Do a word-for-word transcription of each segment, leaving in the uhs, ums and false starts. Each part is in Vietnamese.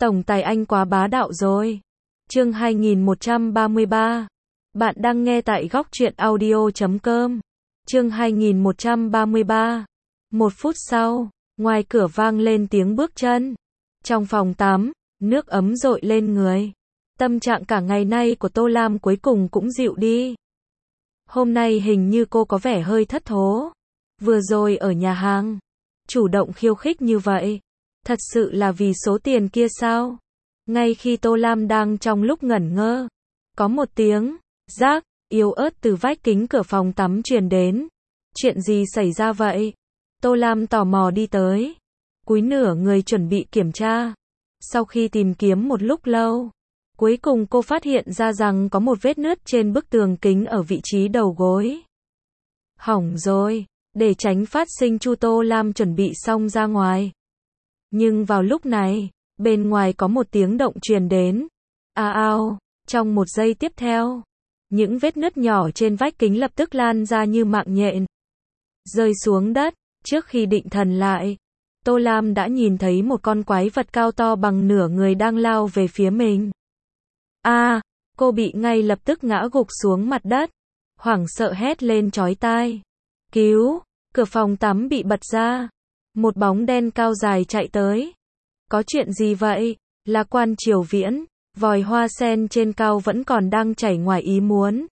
Tổng tài anh quá bá đạo rồi. Chương hai nghìn một trăm ba mươi ba. Bạn đang nghe tại góc truyện audio chấm com. Chương hai nghìn một trăm ba mươi ba. Một phút sau, ngoài cửa vang lên tiếng bước chân. Trong phòng tắm, nước ấm dội lên người. Tâm trạng cả ngày nay của Tô Lam cuối cùng cũng dịu đi. Hôm nay hình như cô có vẻ hơi thất thố. Vừa rồi ở nhà hàng, chủ động khiêu khích như vậy. Thật sự là vì số tiền kia sao? Ngay khi Tô Lam đang trong lúc ngẩn ngơ, có một tiếng rác yếu ớt từ vách kính cửa phòng tắm truyền đến. Chuyện gì xảy ra vậy? Tô Lam tò mò đi tới, cúi nửa người chuẩn bị kiểm tra. Sau khi tìm kiếm một lúc lâu, cuối cùng cô phát hiện ra rằng có một vết nứt trên bức tường kính ở vị trí đầu gối. Hỏng rồi, để tránh phát sinh chu Tô Lam chuẩn bị xong ra ngoài. Nhưng vào lúc này, bên ngoài có một tiếng động truyền đến. A ao, trong một giây tiếp theo, những vết nứt nhỏ trên vách kính lập tức lan ra như mạng nhện, rơi xuống đất. Trước khi định thần lại, Tô Lam đã nhìn thấy một con quái vật cao to bằng nửa người đang lao về phía mình. A, à, cô bị ngay lập tức ngã gục xuống mặt đất, hoảng sợ hét lên chói tai. Cứu! Cửa phòng tắm bị bật ra. Một bóng đen cao dài chạy tới. Có chuyện gì vậy? Là Quan Triều Viễn. Vòi hoa sen trên cao vẫn còn đang chảy ngoài ý muốn.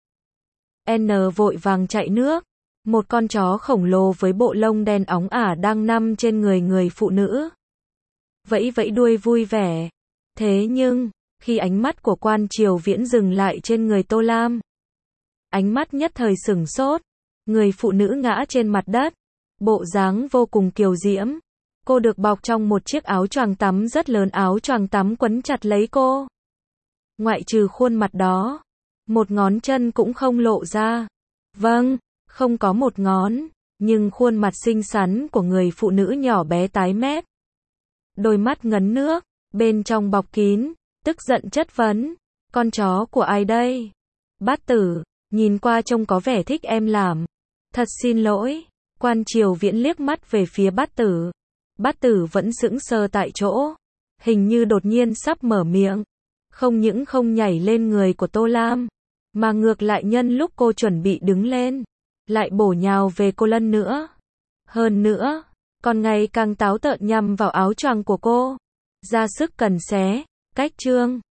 N vội vàng chạy nước. Một con chó khổng lồ với bộ lông đen óng ả đang nằm trên người người phụ nữ. Vẫy vẫy đuôi vui vẻ. Thế nhưng, khi ánh mắt của Quan Triều Viễn dừng lại trên người Tô Lam, ánh mắt nhất thời sửng sốt. Người phụ nữ ngã trên mặt đất, bộ dáng vô cùng kiều diễm. Cô được bọc trong một chiếc áo choàng tắm rất lớn, áo choàng tắm quấn chặt lấy cô. Ngoại trừ khuôn mặt đó, một ngón chân cũng không lộ ra. Vâng, không có một ngón, nhưng khuôn mặt xinh xắn của người phụ nữ nhỏ bé tái mét. Đôi mắt ngấn nước, bên trong bọc kín, tức giận chất vấn. Con chó của ai đây? Bát Tử, nhìn qua trông có vẻ thích em làm. Thật xin lỗi. Quan Triều Viễn liếc mắt về phía Bát Tử. Bát Tử vẫn sững sờ tại chỗ, hình như đột nhiên sắp mở miệng. Không những không nhảy lên người của Tô Lam, mà ngược lại nhân lúc cô chuẩn bị đứng lên, lại bổ nhào về cô lần nữa. Hơn nữa, còn ngày càng táo tợn nhằm vào áo choàng của cô, ra sức cằn xé, cách trương.